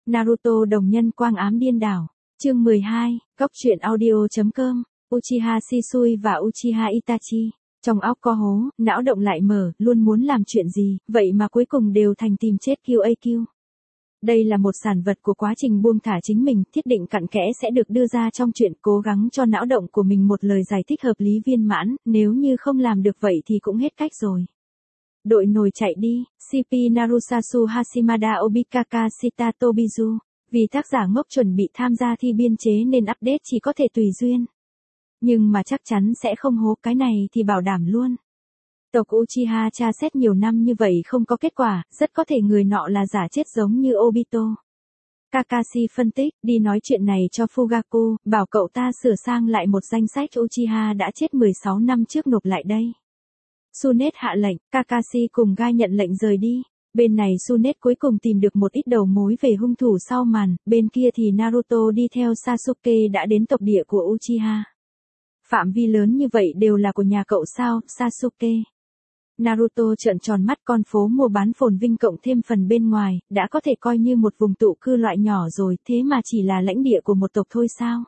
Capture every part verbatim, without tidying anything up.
Naruto đồng nhân quang ám điên đảo. Chương mười hai, Góc truyện audio.com, Uchiha Shisui và Uchiha Itachi. Trong óc có hố, não động lại mở, luôn muốn làm chuyện gì, vậy mà cuối cùng đều thành tìm chết Q A Q. Đây là một sản vật của quá trình buông thả chính mình, thiết định cặn kẽ sẽ được đưa ra trong chuyện, cố gắng cho não động của mình một lời giải thích hợp lý viên mãn, nếu như không làm được vậy thì cũng hết cách rồi. Đội nồi chạy đi, xê pê Narusasu Hashimada Obikaka Shita Tobizu. Vì tác giả ngốc chuẩn bị tham gia thi biên chế nên update chỉ có thể tùy duyên. Nhưng mà chắc chắn sẽ không hố, cái này thì bảo đảm luôn. Tộc Uchiha tra xét nhiều năm như vậy không có kết quả, rất có thể người nọ là giả chết giống như Obito. Kakashi phân tích, đi nói chuyện này cho Fugaku, bảo cậu ta sửa sang lại một danh sách Uchiha đã chết mười sáu năm trước nộp lại đây. Tsunade hạ lệnh, Kakashi cùng Gai nhận lệnh rời đi. Bên này Tsunade cuối cùng tìm được một ít đầu mối về hung thủ sau màn, bên kia thì Naruto đi theo Sasuke đã đến tộc địa của Uchiha. Phạm vi lớn như vậy đều là của nhà cậu sao, Sasuke? Naruto trợn tròn mắt, con phố mua bán phồn vinh cộng thêm phần bên ngoài, đã có thể coi như một vùng tụ cư loại nhỏ rồi, thế mà chỉ là lãnh địa của một tộc thôi sao?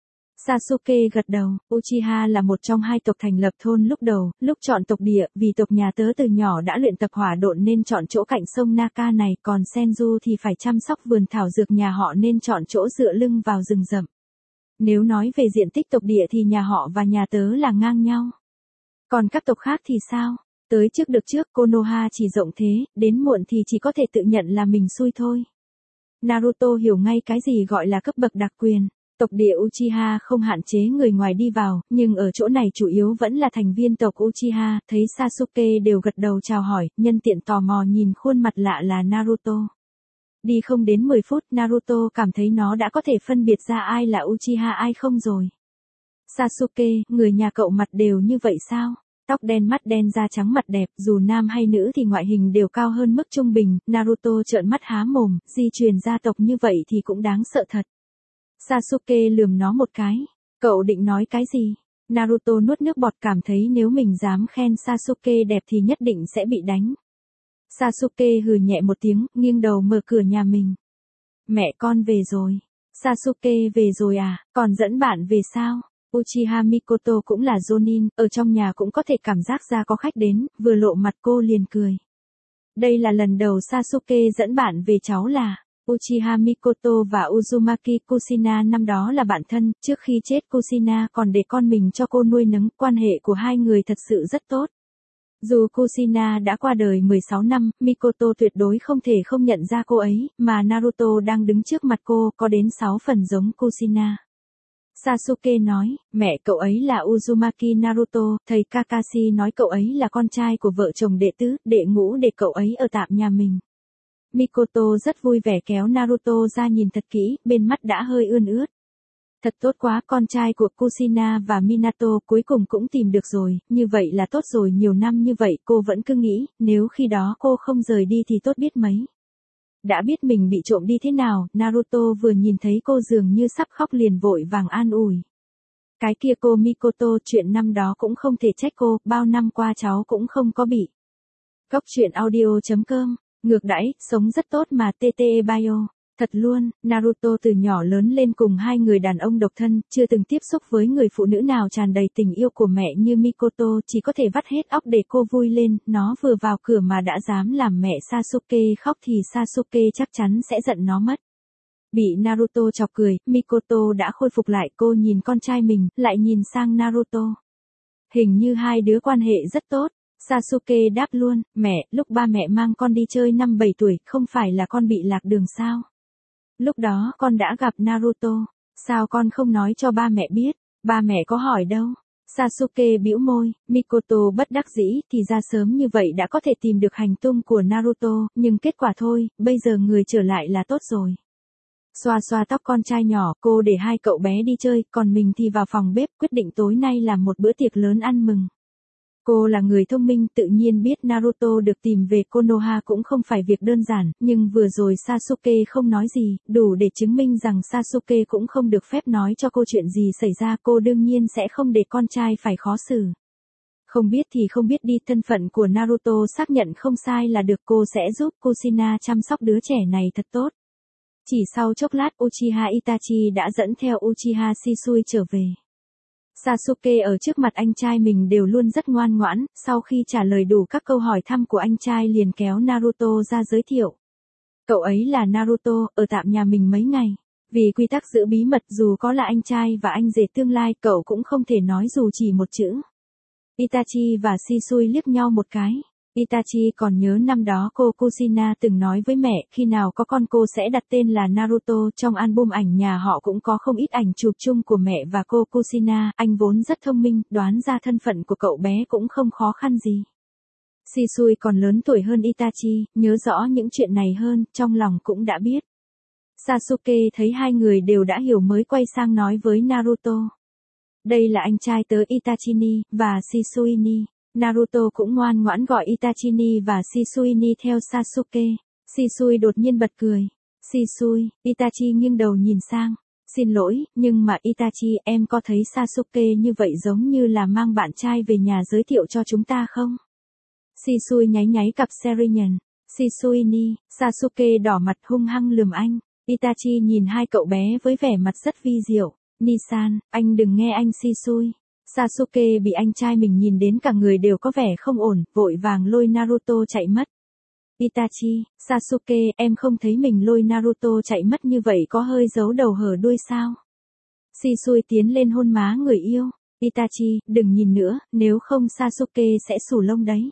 Sasuke gật đầu, Uchiha là một trong hai tộc thành lập thôn lúc đầu, lúc chọn tộc địa, vì tộc nhà tớ từ nhỏ đã luyện tập hỏa độn nên chọn chỗ cạnh sông Naka này, còn Senju thì phải chăm sóc vườn thảo dược nhà họ nên chọn chỗ dựa lưng vào rừng rậm. Nếu nói về diện tích tộc địa thì nhà họ và nhà tớ là ngang nhau. Còn các tộc khác thì sao? Tới trước được trước, Konoha chỉ rộng thế, đến muộn thì chỉ có thể tự nhận là mình xui thôi. Naruto hiểu ngay cái gì gọi là cấp bậc đặc quyền. Tộc địa Uchiha không hạn chế người ngoài đi vào, nhưng ở chỗ này chủ yếu vẫn là thành viên tộc Uchiha, thấy Sasuke đều gật đầu chào hỏi, nhân tiện tò mò nhìn khuôn mặt lạ là Naruto. Đi không đến mười phút, Naruto cảm thấy nó đã có thể phân biệt ra ai là Uchiha ai không rồi. Sasuke, người nhà cậu mặt đều như vậy sao? Tóc đen, mắt đen, da trắng, mặt đẹp, dù nam hay nữ thì ngoại hình đều cao hơn mức trung bình. Naruto trợn mắt há mồm, di truyền gia tộc như vậy thì cũng đáng sợ thật. Sasuke lườm nó một cái. Cậu định nói cái gì? Naruto nuốt nước bọt, cảm thấy nếu mình dám khen Sasuke đẹp thì nhất định sẽ bị đánh. Sasuke hừ nhẹ một tiếng, nghiêng đầu mở cửa nhà mình. Mẹ con về rồi. Sasuke về rồi à, còn dẫn bạn về sao? Uchiha Mikoto cũng là Jonin, ở trong nhà cũng có thể cảm giác ra có khách đến, vừa lộ mặt cô liền cười. Đây là lần đầu Sasuke dẫn bạn về, cháu là Uchiha Mikoto và Uzumaki Kushina năm đó là bạn thân, trước khi chết Kushina còn để con mình cho cô nuôi nấng, quan hệ của hai người thật sự rất tốt. Dù Kushina đã qua đời mười sáu năm, Mikoto tuyệt đối không thể không nhận ra cô ấy, mà Naruto đang đứng trước mặt cô, có đến sáu phần giống Kushina. Sasuke nói, mẹ cậu ấy là Uzumaki Naruto, thầy Kakashi nói cậu ấy là con trai của vợ chồng đệ tứ, đệ ngũ để cậu ấy ở tạm nhà mình. Mikoto rất vui vẻ kéo Naruto ra nhìn thật kỹ, bên mắt đã hơi ươn ướt. Thật tốt quá, con trai của Kushina và Minato cuối cùng cũng tìm được rồi, như vậy là tốt rồi, nhiều năm như vậy cô vẫn cứ nghĩ, nếu khi đó cô không rời đi thì tốt biết mấy. Đã biết mình bị trộm đi thế nào, Naruto vừa nhìn thấy cô dường như sắp khóc liền vội vàng an ủi. Cái kia cô Mikoto, chuyện năm đó cũng không thể trách cô, bao năm qua cháu cũng không có bị. Góc truyện audio.com, ngược đãi, sống rất tốt mà tê tê bio. Thật luôn, Naruto từ nhỏ lớn lên cùng hai người đàn ông độc thân, chưa từng tiếp xúc với người phụ nữ nào tràn đầy tình yêu của mẹ như Mikoto, chỉ có thể vắt hết óc để cô vui lên, nó vừa vào cửa mà đã dám làm mẹ Sasuke khóc thì Sasuke chắc chắn sẽ giận nó mất. Bị Naruto chọc cười, Mikoto đã khôi phục lại, cô nhìn con trai mình, lại nhìn sang Naruto. Hình như hai đứa quan hệ rất tốt. Sasuke đáp luôn, mẹ, lúc ba mẹ mang con đi chơi năm bảy tuổi, không phải là con bị lạc đường sao? Lúc đó con đã gặp Naruto, sao con không nói cho ba mẹ biết, ba mẹ có hỏi đâu. Sasuke bĩu môi, Mikoto bất đắc dĩ, thì ra sớm như vậy đã có thể tìm được hành tung của Naruto, nhưng kết quả thôi, bây giờ người trở lại là tốt rồi. Xoa xoa tóc con trai nhỏ, cô để hai cậu bé đi chơi, còn mình thì vào phòng bếp, quyết định tối nay làm một bữa tiệc lớn ăn mừng. Cô là người thông minh, tự nhiên biết Naruto được tìm về Konoha cũng không phải việc đơn giản, nhưng vừa rồi Sasuke không nói gì, đủ để chứng minh rằng Sasuke cũng không được phép nói cho cô chuyện gì xảy ra, cô đương nhiên sẽ không để con trai phải khó xử. Không biết thì không biết đi, thân phận của Naruto xác nhận không sai là được, cô sẽ giúp Kushina chăm sóc đứa trẻ này thật tốt. Chỉ sau chốc lát Uchiha Itachi đã dẫn theo Uchiha Shisui trở về. Sasuke ở trước mặt anh trai mình đều luôn rất ngoan ngoãn, sau khi trả lời đủ các câu hỏi thăm của anh trai liền kéo Naruto ra giới thiệu. Cậu ấy là Naruto, ở tạm nhà mình mấy ngày. Vì quy tắc giữ bí mật dù có là anh trai và anh rể tương lai cậu cũng không thể nói dù chỉ một chữ. Itachi và Shisui liếc nhau một cái. Itachi còn nhớ năm đó cô Kushina từng nói với mẹ khi nào có con cô sẽ đặt tên là Naruto. Trong album ảnh nhà họ cũng có không ít ảnh chụp chung của mẹ và cô Kushina. Anh vốn rất thông minh, đoán ra thân phận của cậu bé cũng không khó khăn gì. Shisui còn lớn tuổi hơn Itachi, nhớ rõ những chuyện này hơn, trong lòng cũng đã biết. Sasuke thấy hai người đều đã hiểu mới quay sang nói với Naruto. Đây là anh trai tớ Itachini, và Shisuini. Naruto cũng ngoan ngoãn gọi Itachini và Shisuini theo Sasuke. Shisui đột nhiên bật cười. Shisui, Itachi nghiêng đầu nhìn sang. Xin lỗi, nhưng mà Itachi em có thấy Sasuke như vậy giống như là mang bạn trai về nhà giới thiệu cho chúng ta không? Shisui nháy nháy cặp Serinyàn. Shisuini, Sasuke đỏ mặt hung hăng lườm anh. Itachi nhìn hai cậu bé với vẻ mặt rất vi diệu. Nisan, anh đừng nghe anh Shisui. Sasuke bị anh trai mình nhìn đến cả người đều có vẻ không ổn, vội vàng lôi Naruto chạy mất. Itachi, Sasuke, em không thấy mình lôi Naruto chạy mất như vậy có hơi giấu đầu hở đuôi sao? Shisui tiến lên hôn má người yêu. Itachi, đừng nhìn nữa, nếu không Sasuke sẽ xù lông đấy.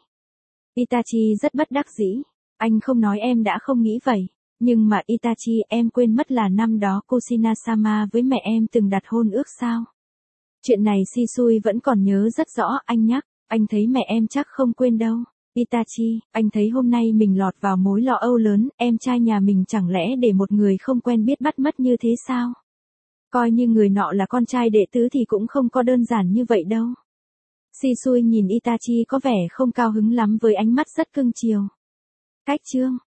Itachi rất bất đắc dĩ. Anh không nói em đã không nghĩ vậy. Nhưng mà Itachi em quên mất là năm đó Kushina-sama với mẹ em từng đặt hôn ước sao? Chuyện này Shisui vẫn còn nhớ rất rõ, anh nhắc, anh thấy mẹ em chắc không quên đâu. Itachi, anh thấy hôm nay mình lọt vào mối lo âu lớn, em trai nhà mình chẳng lẽ để một người không quen biết bắt mất như thế sao? Coi như người nọ là con trai đệ tứ thì cũng không có đơn giản như vậy đâu. Shisui nhìn Itachi có vẻ không cao hứng lắm với ánh mắt rất cưng chiều. Cách chương